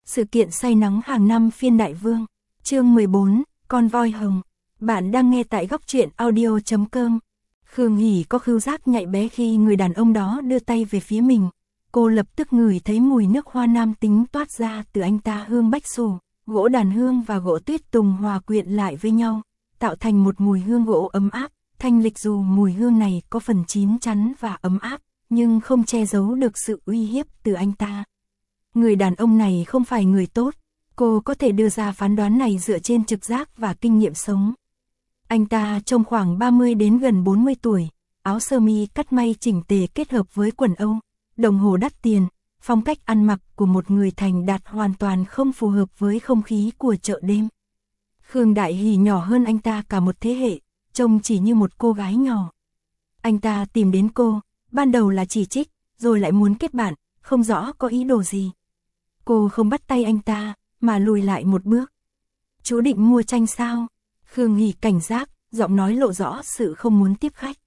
Sự kiện say nắng hàng năm phiên Đại Vương. Chương 14, con voi hồng. Bạn đang nghe tại góc truyện audio.com. Khương Hỷ có khứu giác nhạy bé khi người đàn ông đó đưa tay về phía mình. Cô lập tức ngửi thấy mùi nước hoa nam tính toát ra từ anh ta. Hương bách xù, gỗ đàn hương và gỗ tuyết tùng hòa quyện lại với nhau, tạo thành một mùi hương gỗ ấm áp, thanh lịch. Dù mùi hương này có phần chín chắn và ấm áp, nhưng không che giấu được sự uy hiếp từ anh ta. Người đàn ông này không phải người tốt, cô có thể đưa ra phán đoán này dựa trên trực giác và kinh nghiệm sống. Anh ta trông khoảng 30 đến gần 40 tuổi, áo sơ mi cắt may chỉnh tề kết hợp với quần âu, đồng hồ đắt tiền, phong cách ăn mặc của một người thành đạt hoàn toàn không phù hợp với không khí của chợ đêm. Khương Đại Hỷ nhỏ hơn anh ta cả một thế hệ, trông chỉ như một cô gái nhỏ. Anh ta tìm đến cô, ban đầu là chỉ trích, rồi lại muốn kết bạn, không rõ có ý đồ gì. Cô không bắt tay anh ta, mà lùi lại một bước. Chú định mua tranh sao? Khương Hỷ cảnh giác, giọng nói lộ rõ sự không muốn tiếp khách.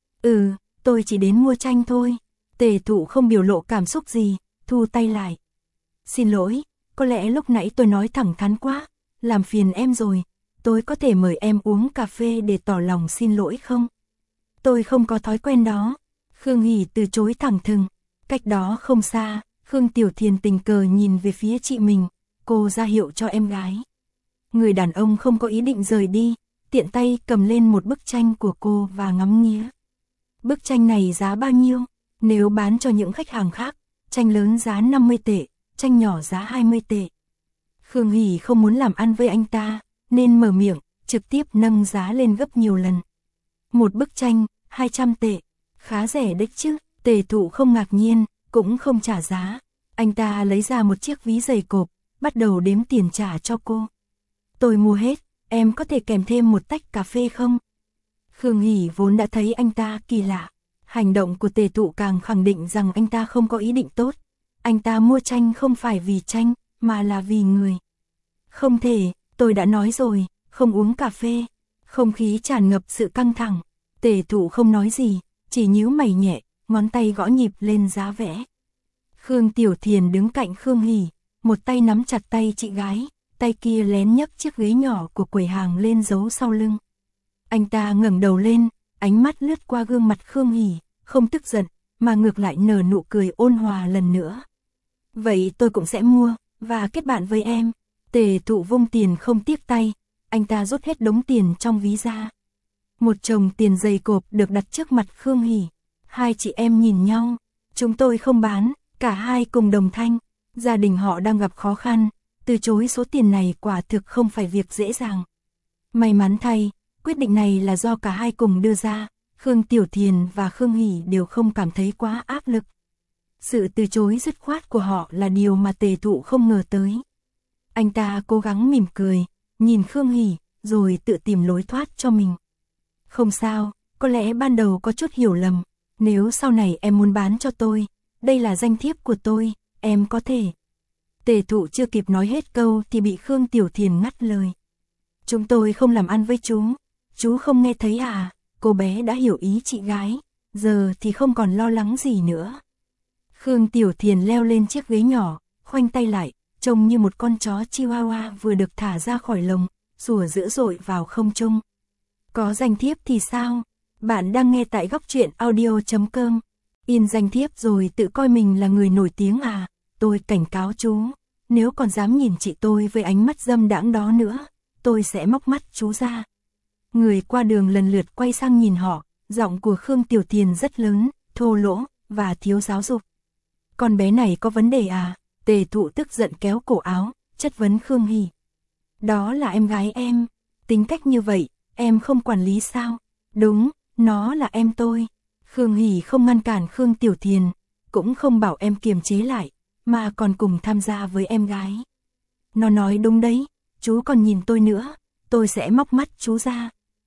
Tôi chỉ đến mua tranh thôi. Tề Thụ không biểu lộ cảm xúc gì, thu tay lại. Xin lỗi, có lẽ lúc nãy tôi nói thẳng thắn quá, làm phiền em rồi. Tôi có thể mời em uống cà phê để tỏ lòng xin lỗi không? Tôi không có thói quen đó. Khương Hỷ từ chối thẳng thừng. Cách đó không xa, Khương Tiểu Thiền tình cờ nhìn về phía chị mình, cô ra hiệu cho em gái. Người đàn ông không có ý định rời đi, tiện tay cầm lên một bức tranh của cô và ngắm nghía. Bức tranh này giá bao nhiêu? Nếu bán cho những khách hàng khác, tranh lớn giá 50 tệ, tranh nhỏ giá 20 tệ. Khương Hỷ không muốn làm ăn với anh ta, nên mở miệng, trực tiếp nâng giá lên gấp nhiều lần. Một bức tranh, 200 tệ, khá rẻ đấy chứ. Tề Thụ không ngạc nhiên, cũng không trả giá. Anh ta lấy ra một chiếc ví dày cộp, bắt đầu đếm tiền trả cho cô. Tôi mua hết, em có thể kèm thêm một tách cà phê không? Khương Hỷ vốn đã thấy anh ta kỳ lạ. Hành động của Tề Thụ càng khẳng định rằng anh ta không có ý định tốt. Anh ta mua tranh không phải vì tranh, mà là vì người. Không thể, tôi đã nói rồi, không uống cà phê. Không khí tràn ngập sự căng thẳng. Tề Thụ không nói gì, chỉ nhíu mày nhẹ, ngón tay gõ nhịp lên giá vẽ. Khương Tiểu Thiền đứng cạnh Khương Hỷ, một tay nắm chặt tay chị gái, tay kia lén nhấc chiếc ghế nhỏ của quầy hàng lên giấu sau lưng. Anh ta ngẩng đầu lên, ánh mắt lướt qua gương mặt Khương Hỷ, không tức giận, mà ngược lại nở nụ cười ôn hòa lần nữa. Vậy tôi cũng sẽ mua, và kết bạn với em. Tề Thụ vung tiền không tiếc tay, anh ta rút hết đống tiền trong ví ra. Một chồng tiền dày cộp được đặt trước mặt Khương Hỷ. Hai chị em nhìn nhau, chúng tôi không bán, cả hai cùng đồng thanh. Gia đình họ đang gặp khó khăn, từ chối số tiền này quả thực không phải việc dễ dàng. May mắn thay, quyết định này là do cả hai cùng đưa ra, Khương Tiểu Thiền và Khương Hỷ đều không cảm thấy quá áp lực. Sự từ chối dứt khoát của họ là điều mà Tề Thụ không ngờ tới. Anh ta cố gắng mỉm cười, nhìn Khương Hỷ, rồi tự tìm lối thoát cho mình. Không sao, có lẽ ban đầu có chút hiểu lầm. Nếu sau này em muốn bán cho tôi, đây là danh thiếp của tôi, em có thể. Tề Thụ chưa kịp nói hết câu thì bị Khương Tiểu Thiền ngắt lời. Chúng tôi không làm ăn với chú không nghe thấy à? Cô bé đã hiểu ý chị gái, giờ thì không còn lo lắng gì nữa. Khương Tiểu Thiền leo lên chiếc ghế nhỏ, khoanh tay lại, trông như một con chó Chihuahua vừa được thả ra khỏi lồng, sủa dữ dội vào không trung. Có danh thiếp thì sao? Bạn đang nghe tại góc truyện audio.com. In danh thiếp rồi tự coi mình là người nổi tiếng à? Tôi cảnh cáo chú, nếu còn dám nhìn chị tôi với ánh mắt dâm đãng đó nữa, tôi sẽ móc mắt chú ra. Người qua đường lần lượt quay sang nhìn họ, giọng của Khương Tiểu Thiền rất lớn, thô lỗ, và thiếu giáo dục. Con bé này có vấn đề à? Tề Thụ tức giận kéo cổ áo, chất vấn Khương Hỷ. Đó là em gái em, tính cách như vậy, em không quản lý sao? Đúng, nó là em tôi. Khương Hỷ không ngăn cản Khương Tiểu Thiền, cũng không bảo em kiềm chế lại, mà còn cùng tham gia với em gái. Nó nói đúng đấy, chú còn nhìn tôi nữa, tôi sẽ móc mắt chú ra.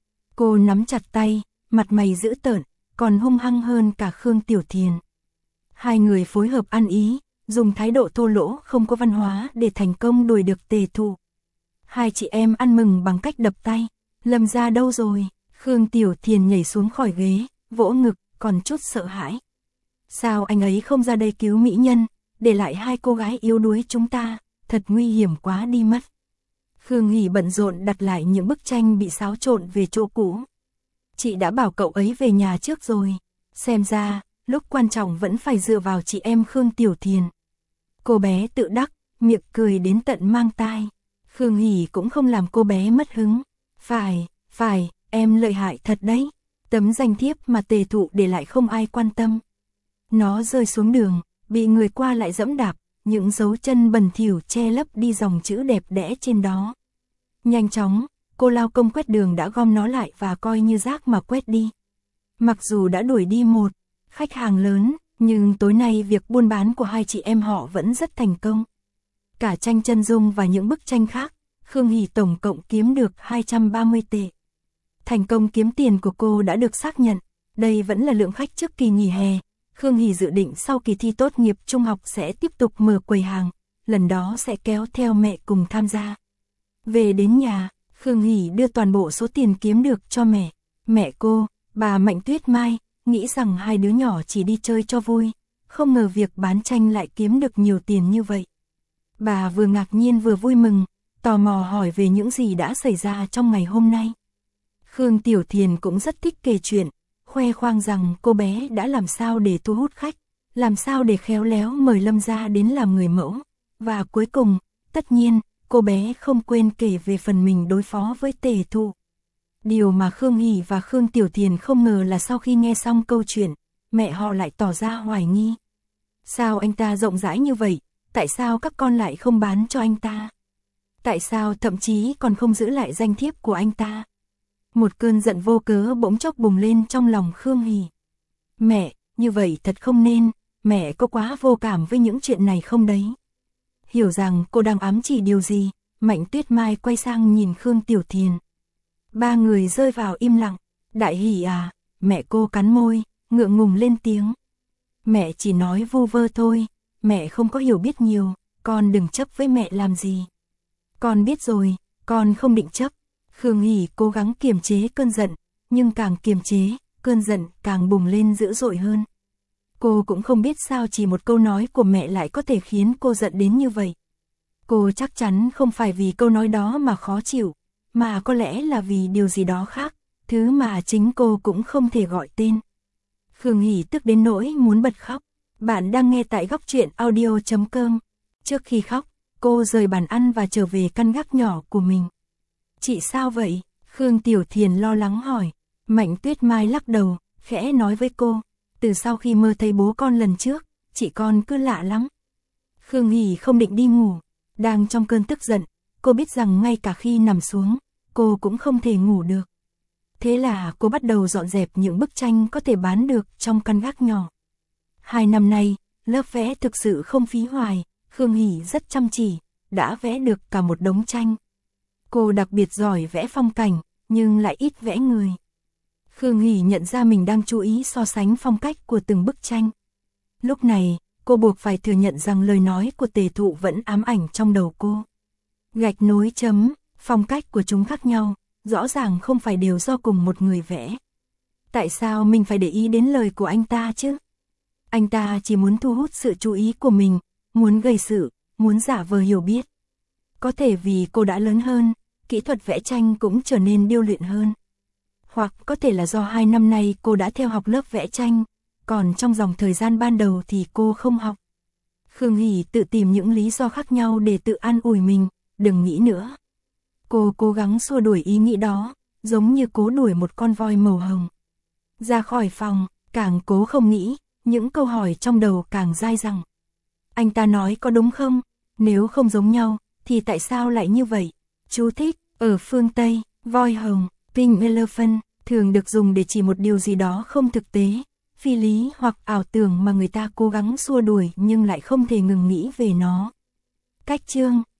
Cô nắm chặt tay, mặt mày dữ tợn, còn hung hăng hơn cả Khương Tiểu Thiền. Hai người phối hợp ăn ý, dùng thái độ thô lỗ không có văn hóa để thành công đuổi được Tề Thụ. Hai chị em ăn mừng bằng cách đập tay. Lâm gia đâu rồi? Khương Tiểu Thiền nhảy xuống khỏi ghế, vỗ ngực, còn chút sợ hãi. Sao anh ấy không ra đây cứu mỹ nhân, để lại hai cô gái yếu đuối chúng ta? thật nguy hiểm quá đi mất. Khương Hỷ bận rộn đặt lại những bức tranh bị xáo trộn về chỗ cũ. Chị đã bảo cậu ấy về nhà trước rồi. Xem ra, lúc quan trọng vẫn phải dựa vào chị em Khương Tiểu Thiền. Cô bé tự đắc, miệng cười đến tận mang tai. Khương Hỷ cũng không làm cô bé mất hứng. Phải, em lợi hại thật đấy. Tấm danh thiếp mà Tề Thụ để lại không ai quan tâm. Nó rơi xuống đường, bị người qua lại dẫm đạp, những dấu chân bẩn thỉu che lấp đi dòng chữ đẹp đẽ trên đó. Nhanh chóng, cô lao công quét đường đã gom nó lại và coi như rác mà quét đi. Mặc dù đã đuổi đi một khách hàng lớn, nhưng tối nay việc buôn bán của hai chị em họ vẫn rất thành công. Cả tranh chân dung và những bức tranh khác, Khương Hỷ tổng cộng kiếm được 230 tệ. Thành công kiếm tiền của cô đã được xác nhận, đây vẫn là lượng khách trước kỳ nghỉ hè. Khương Hỷ dự định sau kỳ thi tốt nghiệp trung học sẽ tiếp tục mở quầy hàng, lần đó sẽ kéo theo mẹ cùng tham gia. Về đến nhà, Khương Hỷ đưa toàn bộ số tiền kiếm được cho mẹ. Mẹ cô, bà Mạnh Tuyết Mai, nghĩ rằng hai đứa nhỏ chỉ đi chơi cho vui, không ngờ việc bán tranh lại kiếm được nhiều tiền như vậy. Bà vừa ngạc nhiên vừa vui mừng, tò mò hỏi về những gì đã xảy ra trong ngày hôm nay. Khương Tiểu Thiền cũng rất thích kể chuyện, khoe khoang rằng cô bé đã làm sao để thu hút khách, làm sao để khéo léo mời Lâm gia đến làm người mẫu. Và cuối cùng, tất nhiên, cô bé không quên kể về phần mình đối phó với Tề Thụ. Điều mà Khương Hỷ và Khương Tiểu Thiền không ngờ là sau khi nghe xong câu chuyện, mẹ họ lại tỏ ra hoài nghi. Sao anh ta rộng rãi như vậy, tại sao các con lại không bán cho anh ta? Tại sao thậm chí còn không giữ lại danh thiếp của anh ta? Một cơn giận vô cớ bỗng chốc bùng lên trong lòng Khương Hỷ. Mẹ, như vậy thật không nên, mẹ có quá vô cảm với những chuyện này không đấy? Hiểu rằng cô đang ám chỉ điều gì, Mạnh Tuyết Mai quay sang nhìn Khương Tiểu Thiền. Ba người rơi vào im lặng. Đại Hỷ à, mẹ cô cắn môi, ngượng ngùng lên tiếng. Mẹ chỉ nói vu vơ thôi, mẹ không có hiểu biết nhiều, con đừng chấp với mẹ làm gì. Con biết rồi, con không định chấp. Khương Hỷ cố gắng kiềm chế cơn giận, nhưng càng kiềm chế, cơn giận càng bùng lên dữ dội hơn. Cô cũng không biết sao chỉ một câu nói của mẹ lại có thể khiến cô giận đến như vậy. Cô chắc chắn không phải vì câu nói đó mà khó chịu, mà có lẽ là vì điều gì đó khác, thứ mà chính cô cũng không thể gọi tên. Khương Hỷ tức đến nỗi muốn bật khóc. Bạn đang nghe tại Góc Truyện Audio.com. Trước khi khóc, cô rời bàn ăn và trở về căn gác nhỏ của mình. Chị sao vậy? Khương Tiểu Thiền lo lắng hỏi. Mạnh Tuyết Mai lắc đầu, khẽ nói với cô. Từ sau khi mơ thấy bố con lần trước, chị con cứ lạ lắm. Khương Hỷ không định đi ngủ. Đang trong cơn tức giận, cô biết rằng ngay cả khi nằm xuống, cô cũng không thể ngủ được. Thế là cô bắt đầu dọn dẹp những bức tranh có thể bán được trong căn gác nhỏ. 2 năm nay, lớp vẽ thực sự không phí hoài, Khương Hỷ rất chăm chỉ, đã vẽ được cả một đống tranh. Cô đặc biệt giỏi vẽ phong cảnh, nhưng lại ít vẽ người. Khương Hỷ nhận ra mình đang chú ý so sánh phong cách của từng bức tranh. Lúc này, cô buộc phải thừa nhận rằng lời nói của Tề Thụ vẫn ám ảnh trong đầu cô. Gạch nối chấm, phong cách của chúng khác nhau, rõ ràng không phải đều do cùng một người vẽ. Tại sao mình phải để ý đến lời của anh ta chứ? Anh ta chỉ muốn thu hút sự chú ý của mình, muốn gây sự, muốn giả vờ hiểu biết. Có thể vì cô đã lớn hơn, kỹ thuật vẽ tranh cũng trở nên điêu luyện hơn. Hoặc có thể là do 2 năm nay cô đã theo học lớp vẽ tranh, còn trong dòng thời gian ban đầu thì cô không học. Khương Hỷ tự tìm những lý do khác nhau để tự an ủi mình, đừng nghĩ nữa. Cô cố gắng xua đuổi ý nghĩ đó, giống như cố đuổi một con voi màu hồng. Ra khỏi phòng, càng cố không nghĩ, những câu hỏi trong đầu càng dai dẳng. Anh ta nói có đúng không? Nếu không giống nhau, thì tại sao lại như vậy? Chú thích, ở phương Tây, voi hồng, pink elephant, thường được dùng để chỉ một điều gì đó không thực tế, phi lý hoặc ảo tưởng mà người ta cố gắng xua đuổi nhưng lại không thể ngừng nghĩ về nó. Cách chương